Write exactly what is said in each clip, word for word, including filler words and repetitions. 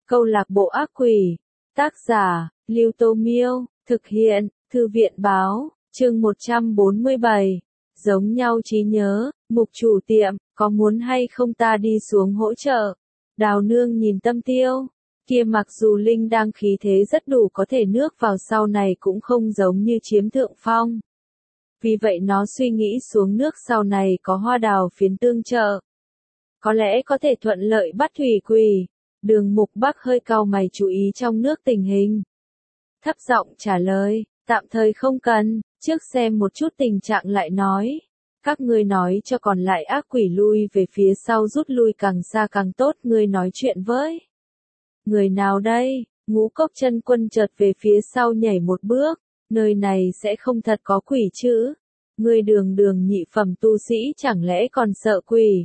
Câu lạc bộ ác quỷ. Tác giả, Lưu Tô Miêu. Thực hiện, Thư viện Báo. Chương một trăm bốn mươi bảy. Giống nhau trí nhớ. Mục chủ tiệm, có muốn hay không ta đi xuống hỗ trợ? Đào Nương nhìn Tâm Tiêu. Kia mặc dù linh đang khí thế rất đủ có thể nước vào sau này cũng không giống như chiếm thượng phong. Vì vậy nó suy nghĩ xuống nước sau này có hoa đào phiến tương trợ. Có lẽ có thể thuận lợi bắt thủy quỷ. Đường Mục Bắc hơi cau mày chú ý trong nước tình hình. Thấp giọng trả lời, tạm thời không cần, trước xem một chút tình trạng lại nói. Các ngươi nói cho còn lại ác quỷ lui về phía sau rút lui càng xa càng tốt, ngươi nói chuyện với. Người nào đây? Ngũ Cốc Chân Quân chợt về phía sau nhảy một bước, nơi này sẽ không thật có quỷ chứ? Ngươi đường đường nhị phẩm tu sĩ chẳng lẽ còn sợ quỷ?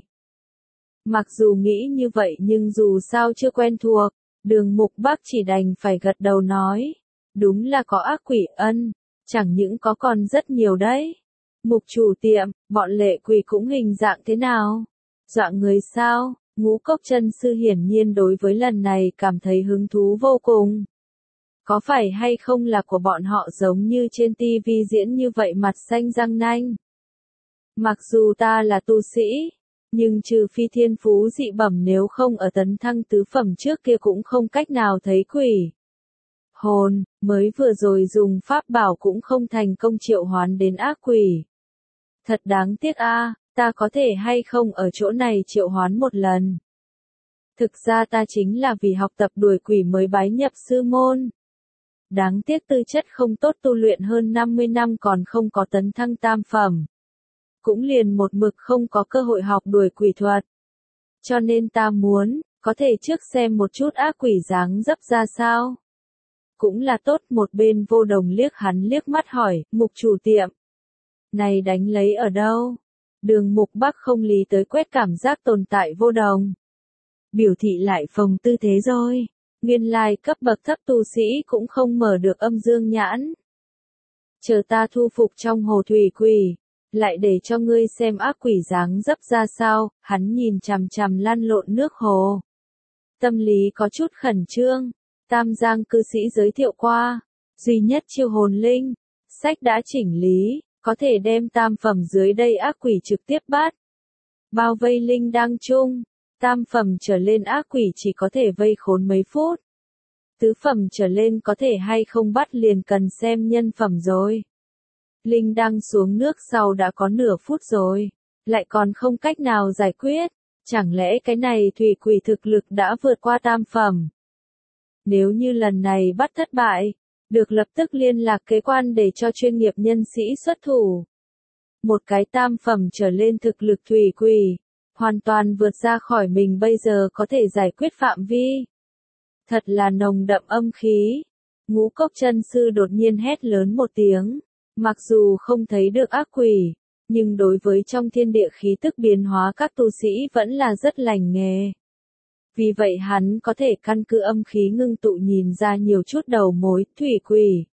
Mặc dù nghĩ như vậy nhưng dù sao chưa quen thuộc, Đường Mục Bắc chỉ đành phải gật đầu nói. Đúng là có ác quỷ ân, chẳng những có còn rất nhiều đấy. Mục chủ tiệm, bọn lệ quỷ cũng hình dạng thế nào? Dọa người sao? Ngũ Cốc Chân Sư hiển nhiên đối với lần này cảm thấy hứng thú vô cùng. Có phải hay không là của bọn họ giống như trên tivi diễn như vậy mặt xanh răng nanh? Mặc dù ta là tu sĩ, nhưng trừ phi thiên phú dị bẩm nếu không ở tấn thăng tứ phẩm trước kia cũng không cách nào thấy quỷ. Hồn, mới vừa rồi dùng pháp bảo cũng không thành công triệu hoán đến ác quỷ. Thật đáng tiếc a, ta có thể hay không ở chỗ này triệu hoán một lần. Thực ra ta chính là vì học tập đuổi quỷ mới bái nhập sư môn. Đáng tiếc tư chất không tốt, tu luyện hơn năm mươi năm còn không có tấn thăng tam phẩm. Cũng liền một mực không có cơ hội học đuổi quỷ thuật. Cho nên ta muốn, có thể trước xem một chút ác quỷ dáng dấp ra sao. Cũng là tốt. Một bên Vô Đồng liếc hắn liếc mắt hỏi, Mục chủ tiệm. Này đánh lấy ở đâu? Đường Mục Bắc không lý tới quét cảm giác tồn tại Vô Đồng. Biểu thị lại phòng tư thế rồi. Nguyên lai cấp bậc thấp tu sĩ cũng không mở được âm dương nhãn. Chờ ta thu phục trong hồ thủy quỷ, lại để cho ngươi xem ác quỷ dáng dấp ra sao. Hắn nhìn chằm chằm lăn lộn nước hồ. Tâm lý có chút khẩn trương. Tam Giang cư sĩ giới thiệu qua, duy nhất chiêu hồn linh, sách đã chỉnh lý, có thể đem tam phẩm dưới đây ác quỷ trực tiếp bắt. Bao vây linh đang chung, tam phẩm trở lên ác quỷ chỉ có thể vây khốn mấy phút. Tứ phẩm trở lên có thể hay không bắt liền cần xem nhân phẩm rồi. Linh đang xuống nước sau đã có nửa phút rồi, lại còn không cách nào giải quyết, chẳng lẽ cái này thủy quỷ thực lực đã vượt qua tam phẩm? Nếu như lần này bắt thất bại, được lập tức liên lạc kế quan để cho chuyên nghiệp nhân sĩ xuất thủ. Một cái tam phẩm trở lên thực lực thủy quỷ, hoàn toàn vượt ra khỏi mình bây giờ có thể giải quyết phạm vi. Thật là nồng đậm âm khí. Ngũ Cốc Chân Sư đột nhiên hét lớn một tiếng, mặc dù không thấy được ác quỷ, nhưng đối với trong thiên địa khí tức biến hóa các tu sĩ vẫn là rất lành nghề. Vì vậy hắn có thể căn cứ âm khí ngưng tụ nhìn ra nhiều chút đầu mối thủy quỷ.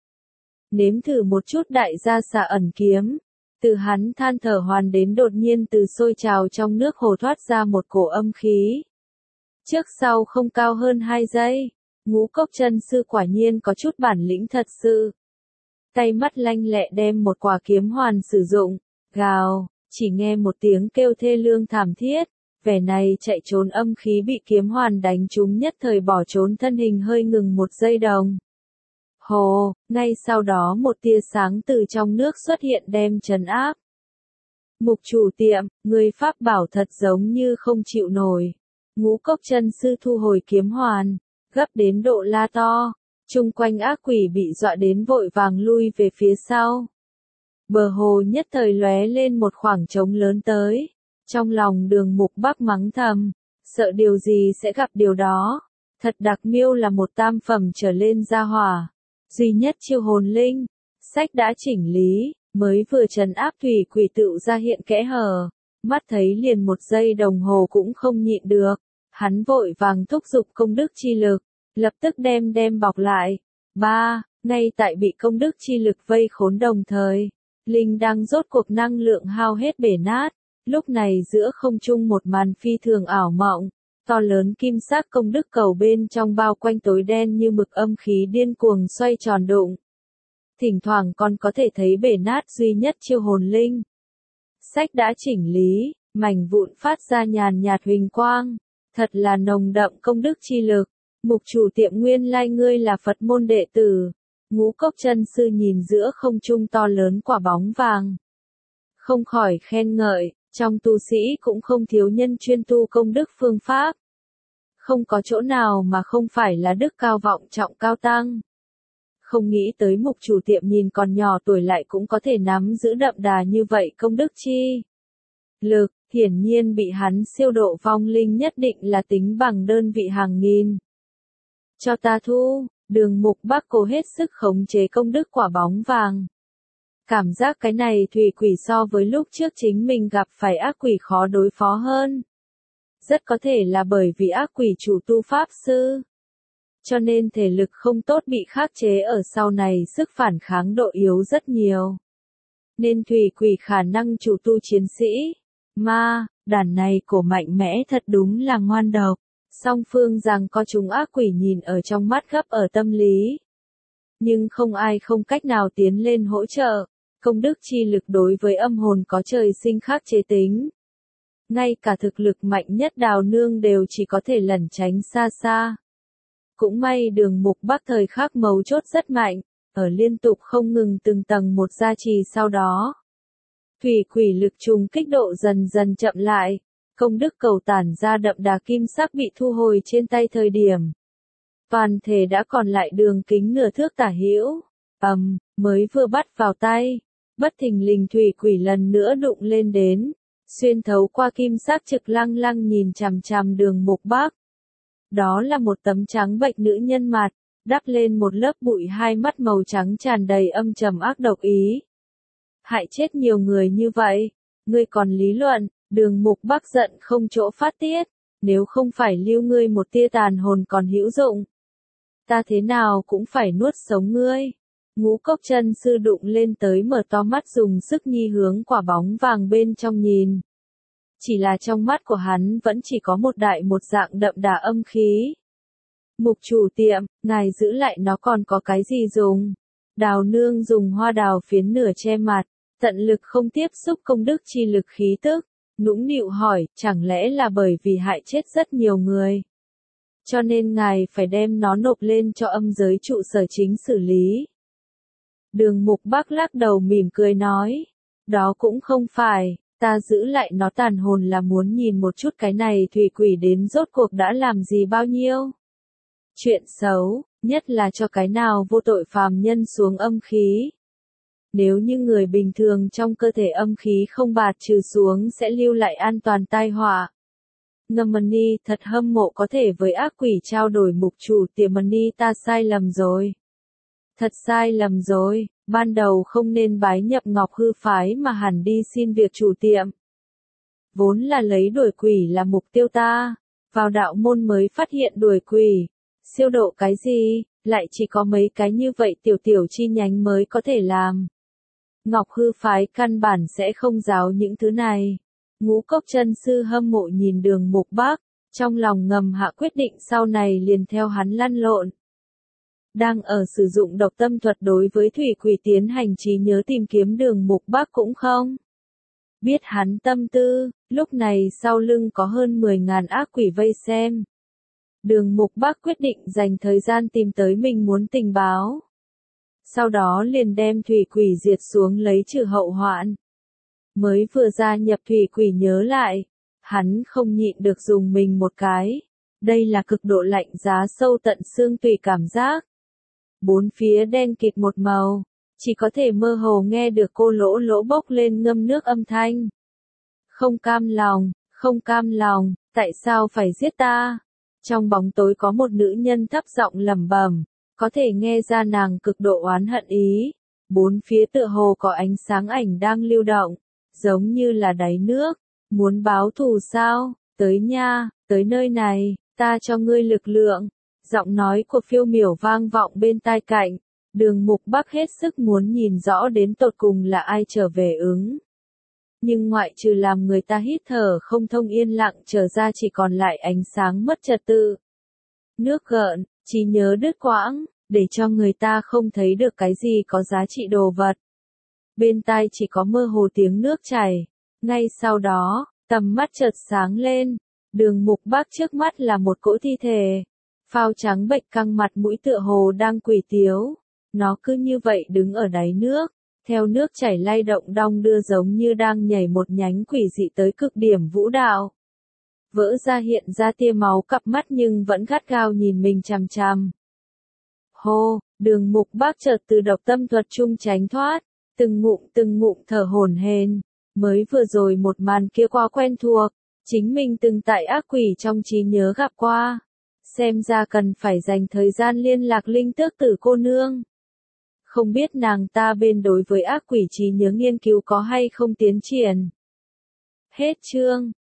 Nếm thử một chút đại gia xà ẩn kiếm. Từ hắn than thở hoàn đến đột nhiên từ sôi trào trong nước hồ thoát ra một cổ âm khí. Trước sau không cao hơn hai giây. Ngũ Cốc Chân Sư quả nhiên có chút bản lĩnh thật sự. Tay mắt lanh lẹ đem một quả kiếm hoàn sử dụng. Gào, chỉ nghe một tiếng kêu thê lương thảm thiết. Vẻ này chạy trốn âm khí bị kiếm hoàn đánh trúng nhất thời bỏ trốn thân hình hơi ngừng một giây đồng. Hồ, ngay sau đó một tia sáng từ trong nước xuất hiện đem trấn áp. Mục chủ tiệm, người pháp bảo thật giống như không chịu nổi. Ngũ Cốc Chân Sư thu hồi kiếm hoàn, gấp đến độ la to. Chung quanh ác quỷ bị dọa đến vội vàng lui về phía sau. Bờ hồ nhất thời lóe lên một khoảng trống lớn tới. Trong lòng Đường Mục Bắc mắng thầm, sợ điều gì sẽ gặp điều đó. Thật đặc miêu là một tam phẩm trở lên gia hỏa. Duy nhất chiêu hồn linh, sách đã chỉnh lý, mới vừa trấn áp thủy quỷ tựu ra hiện kẽ hở. Mắt thấy liền một giây đồng hồ cũng không nhịn được. Hắn vội vàng thúc giục công đức chi lực, lập tức đem đem bọc lại. Ba, ngay tại bị công đức chi lực vây khốn đồng thời, linh đang rốt cuộc năng lượng hao hết bể nát. Lúc này giữa không trung một màn phi thường ảo mộng, To lớn kim sắc công đức cầu bên trong bao quanh tối đen như mực âm khí điên cuồng xoay tròn đụng. Thỉnh thoảng còn có thể thấy bể nát duy nhất chiêu hồn linh. Sách đã chỉnh lý, mảnh vụn phát ra nhàn nhạt huỳnh quang, thật là nồng đậm công đức chi lực. Mục chủ tiệm nguyên lai ngươi là Phật môn đệ tử. Ngũ Cốc Chân Sư nhìn giữa không trung to lớn quả bóng vàng, không khỏi khen ngợi, trong tu sĩ cũng không thiếu nhân chuyên tu công đức phương pháp. Không có chỗ nào mà không phải là đức cao vọng trọng cao tăng. Không nghĩ tới mục chủ tiệm nhìn còn nhỏ tuổi lại cũng có thể nắm giữ đậm đà như vậy công đức chi lực, hiển nhiên bị hắn siêu độ vong linh nhất định là tính bằng đơn vị hàng nghìn. Cho ta thu, Đường Mục Bắc cố hết sức khống chế công đức quả bóng vàng. Cảm giác cái này thủy quỷ so với lúc trước chính mình gặp phải ác quỷ khó đối phó hơn. Rất có thể là bởi vì ác quỷ chủ tu pháp sư. Cho nên thể lực không tốt bị khắc chế ở sau này sức phản kháng độ yếu rất nhiều. Nên thủy quỷ khả năng chủ tu chiến sĩ. Ma, đàn này cổ mạnh mẽ thật đúng là ngoan độc. Song phương rằng có chúng ác quỷ nhìn ở trong mắt gấp ở tâm lý. Nhưng không ai không cách nào tiến lên hỗ trợ. Công đức chi lực đối với âm hồn có trời sinh khắc chế tính. Ngay cả thực lực mạnh nhất Đào Nương đều chỉ có thể lẩn tránh xa xa. Cũng may Đường Mục Bắc thời khắc mấu chốt rất mạnh, ở liên tục không ngừng từng tầng một gia trì sau đó. Thủy quỷ lực trùng kích độ dần dần chậm lại, công đức cầu tản ra đậm đà kim sắc bị thu hồi trên tay thời điểm. Toàn thể đã còn lại đường kính nửa thước tả hữu, ầm, mới vừa bắt vào tay, bất thình lình thủy quỷ lần nữa đụng lên đến, xuyên thấu qua kim sắc trực lăng lăng nhìn chằm chằm Đường Mục Bắc. Đó là một tấm trắng bệch nữ nhân mặt, đắp lên một lớp bụi, hai mắt màu trắng tràn đầy âm trầm ác độc ý. Hại chết nhiều người như vậy, ngươi còn lý luận, Đường Mục Bắc giận không chỗ phát tiết, nếu không phải lưu ngươi một tia tàn hồn còn hữu dụng. Ta thế nào cũng phải nuốt sống ngươi. Ngũ Cốc Chân Sư đụng lên tới mở to mắt dùng sức nhi hướng quả bóng vàng bên trong nhìn. Chỉ là trong mắt của hắn vẫn chỉ có một đại một dạng đậm đà âm khí. Mục chủ tiệm, ngài giữ lại nó còn có cái gì dùng? Đào Nương dùng hoa đào phiến nửa che mặt, tận lực không tiếp xúc công đức chi lực khí tức, nũng nịu hỏi, chẳng lẽ là bởi vì hại chết rất nhiều người? Cho nên ngài phải đem nó nộp lên cho âm giới trụ sở chính xử lý. Đường Mục Bắc lắc đầu mỉm cười nói, đó cũng không phải. Ta giữ lại nó tàn hồn là muốn nhìn một chút cái này thủy quỷ đến rốt cuộc đã làm gì bao nhiêu. Chuyện xấu, nhất là cho cái nào vô tội phàm nhân xuống âm khí. Nếu như người bình thường trong cơ thể âm khí không bạt trừ xuống sẽ lưu lại an toàn tai họa. Ngâm-mani thật hâm mộ có thể với ác quỷ trao đổi mục chủ tiệm mani, ta sai lầm rồi. Thật sai lầm rồi. Ban đầu không nên bái nhập Ngọc Hư phái mà hẳn đi xin việc chủ tiệm. Vốn là lấy đuổi quỷ là mục tiêu ta, vào đạo môn mới phát hiện đuổi quỷ, siêu độ cái gì, lại chỉ có mấy cái như vậy tiểu tiểu chi nhánh mới có thể làm. Ngọc Hư phái căn bản sẽ không giáo những thứ này. Ngũ Cốc Chân Sư hâm mộ nhìn Đường Mục Bắc, trong lòng ngầm hạ quyết định sau này liền theo hắn lăn lộn. Đang ở sử dụng độc tâm thuật đối với thủy quỷ tiến hành trí nhớ tìm kiếm Đường Mục Bắc cũng không biết hắn tâm tư, lúc này sau lưng có hơn mười ngàn ác quỷ vây xem. Đường Mục Bắc quyết định dành thời gian tìm tới mình muốn tình báo. Sau đó liền đem thủy quỷ diệt xuống lấy trừ hậu hoạn. Mới vừa gia nhập thủy quỷ nhớ lại, hắn không nhịn được dùng mình một cái. Đây là cực độ lạnh giá sâu tận xương tùy cảm giác. Bốn phía đen kịt một màu, chỉ có thể mơ hồ nghe được cô lỗ lỗ bốc lên ngâm nước âm thanh. Không cam lòng, không cam lòng, tại sao phải giết ta? Trong bóng tối có một nữ nhân thấp giọng lẩm bẩm, có thể nghe ra nàng cực độ oán hận ý. Bốn phía tựa hồ có ánh sáng ảnh đang lưu động, giống như là đáy nước. Muốn báo thù sao? Tới nha, tới nơi này, ta cho ngươi lực lượng. Giọng nói của phiêu miểu vang vọng bên tai cạnh, Đường Mục Bắc hết sức muốn nhìn rõ đến tột cùng là ai trở về ứng. nhưng ngoại trừ làm người ta hít thở không thông yên lặng trở ra chỉ còn lại ánh sáng mất trật tự. Nước gợn, trí nhớ đứt quãng, để cho người ta không thấy được cái gì có giá trị đồ vật. Bên tai chỉ có mơ hồ tiếng nước chảy. Ngay sau đó, tầm mắt chợt sáng lên. Đường Mục Bác trước mắt là một cỗ thi thể. Phao trắng bệch căng mặt mũi tựa hồ đang quỷ tiếu. Nó cứ như vậy đứng ở đáy nước. Theo nước chảy lay động đong đưa giống như đang nhảy một nhánh quỷ dị tới cực điểm vũ đạo. Vỡ ra hiện ra tia máu cặp mắt nhưng vẫn gắt gao nhìn mình chằm chằm. Hô, Đường Mục Bác chợt từ độc tâm thuật chung tránh thoát, từng ngụm từng ngụm thở hổn hển. Mới vừa rồi một màn kia quá quen thuộc, chính mình từng tại ác quỷ trong trí nhớ gặp qua. Xem ra cần phải dành thời gian liên lạc Linh Tước Tử cô nương. Không biết nàng ta bên đối với ác quỷ trí nhớ nghiên cứu có hay không tiến triển. Hết chương.